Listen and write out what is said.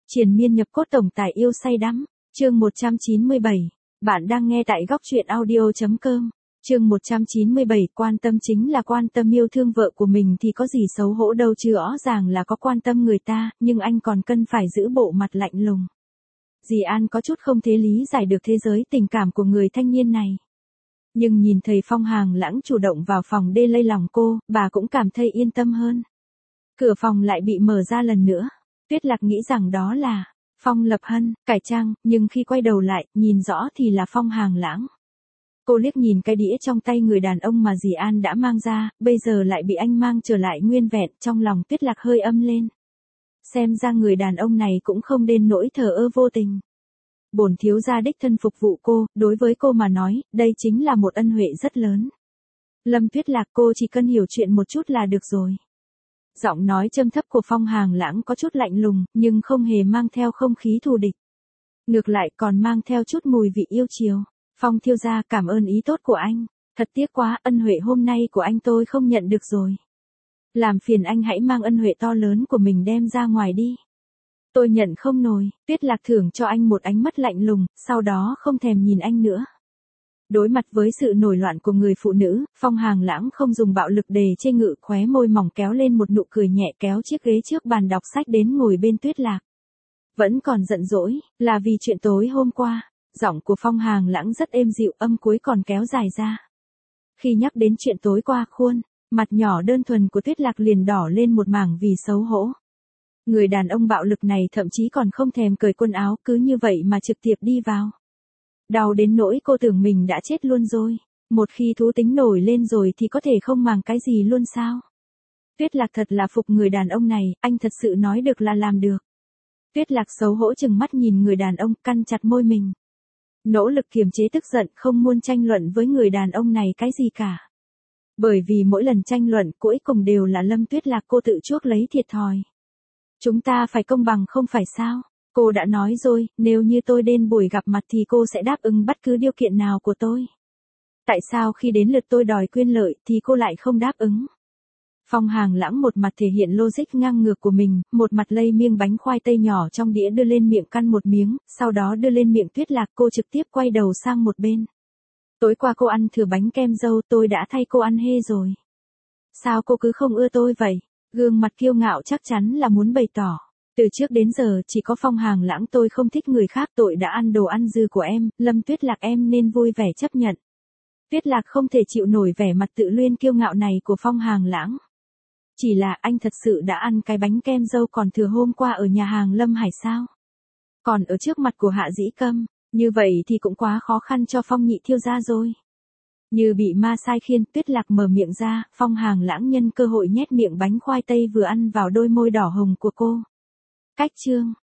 Triền miên nhập cốt tổng tài yêu say đắm. Chương 197. Bạn đang nghe tại góc truyện audio.com. Chương 197. Quan tâm chính là quan tâm, yêu thương vợ của mình thì có gì xấu hổ đâu chứ, rõ ràng là có quan tâm người ta, nhưng anh còn cần phải giữ bộ mặt lạnh lùng. Dì An có chút không thể lý giải được thế giới tình cảm của người thanh niên này. Nhưng nhìn thấy Phong Hàng Lãng chủ động vào phòng đê lây lòng cô, bà cũng cảm thấy yên tâm hơn. Cửa phòng lại bị mở ra lần nữa. Tuyết Lạc nghĩ rằng đó là Phong Lập Hân, cải trang, nhưng khi quay đầu lại, nhìn rõ thì là Phong Hàng Lãng. Cô liếc nhìn cái đĩa trong tay người đàn ông mà dì An đã mang ra, bây giờ lại bị anh mang trở lại nguyên vẹn, trong lòng Tuyết Lạc hơi âm lên. Xem ra người đàn ông này cũng không đến nỗi thờ ơ vô tình. Bổn thiếu gia đích thân phục vụ cô, đối với cô mà nói, đây chính là một ân huệ rất lớn. Lâm Tuyết Lạc, cô chỉ cần hiểu chuyện một chút là được rồi. Giọng nói châm thấp của Phong Hàng Lãng có chút lạnh lùng, nhưng không hề mang theo không khí thù địch. Ngược lại còn mang theo chút mùi vị yêu chiều. Phong thiếu gia, cảm ơn ý tốt của anh. Thật tiếc quá, ân huệ hôm nay của anh tôi không nhận được rồi. Làm phiền anh hãy mang ân huệ to lớn của mình đem ra ngoài đi. Tôi nhận không nổi. Tuyết Lạc thưởng cho anh một ánh mắt lạnh lùng, sau đó không thèm nhìn anh nữa. Đối mặt với sự nổi loạn của người phụ nữ, Phong Hàng Lãng không dùng bạo lực để chê ngự, khóe môi mỏng kéo lên một nụ cười nhẹ, kéo chiếc ghế trước bàn đọc sách đến ngồi bên Tuyết Lạc. Vẫn còn giận dỗi, là vì chuyện tối hôm qua. Giọng của Phong Hàng Lãng rất êm dịu, âm cuối còn kéo dài ra. Khi nhắc đến chuyện tối qua, khuôn mặt nhỏ đơn thuần của Tuyết Lạc liền đỏ lên một mảng vì xấu hổ. Người đàn ông bạo lực này thậm chí còn không thèm cởi quần áo, cứ như vậy mà trực tiếp đi vào. Đau đến nỗi cô tưởng mình đã chết luôn rồi. Một khi thú tính nổi lên rồi thì có thể không màng cái gì luôn sao? Tuyết Lạc thật là phục người đàn ông này, anh thật sự nói được là làm được. Tuyết Lạc xấu hổ chừng mắt nhìn người đàn ông, cắn chặt môi mình. Nỗ lực kiềm chế tức giận, không muốn tranh luận với người đàn ông này cái gì cả. Bởi vì mỗi lần tranh luận, cuối cùng đều là Lâm Tuyết Lạc cô tự chuốc lấy thiệt thòi. Chúng ta phải công bằng không phải sao? Cô đã nói rồi, nếu như tôi đến buổi gặp mặt thì cô sẽ đáp ứng bất cứ điều kiện nào của tôi. Tại sao khi đến lượt tôi đòi quyền lợi thì cô lại không đáp ứng? Phong Hàng Lãng một mặt thể hiện logic ngang ngược của mình, một mặt lay miếng bánh khoai tây nhỏ trong đĩa đưa lên miệng căn một miếng, sau đó đưa lên miệng Tuyết Lạc, cô trực tiếp quay đầu sang một bên. Tối qua cô ăn thừa bánh kem dâu, tôi đã thay cô ăn hê rồi. Sao cô cứ không ưa tôi vậy? Gương mặt kiêu ngạo chắc chắn là muốn bày tỏ. Từ trước đến giờ chỉ có Phong Hàng Lãng tôi không thích người khác, tội đã ăn đồ ăn dư của em, Lâm Tuyết Lạc em nên vui vẻ chấp nhận. Tuyết Lạc không thể chịu nổi vẻ mặt tự luyên kiêu ngạo này của Phong Hàng Lãng. Chỉ là anh thật sự đã ăn cái bánh kem dâu còn thừa hôm qua ở nhà hàng Lâm Hải sao? Còn ở trước mặt của Hạ Dĩ Câm, như vậy thì cũng quá khó khăn cho Phong nhị thiếu gia rồi. Như bị ma sai khiến, Tuyết Lạc mở miệng ra, Phong Hàng Lãng nhân cơ hội nhét miệng bánh khoai tây vừa ăn vào đôi môi đỏ hồng của cô. Cách chương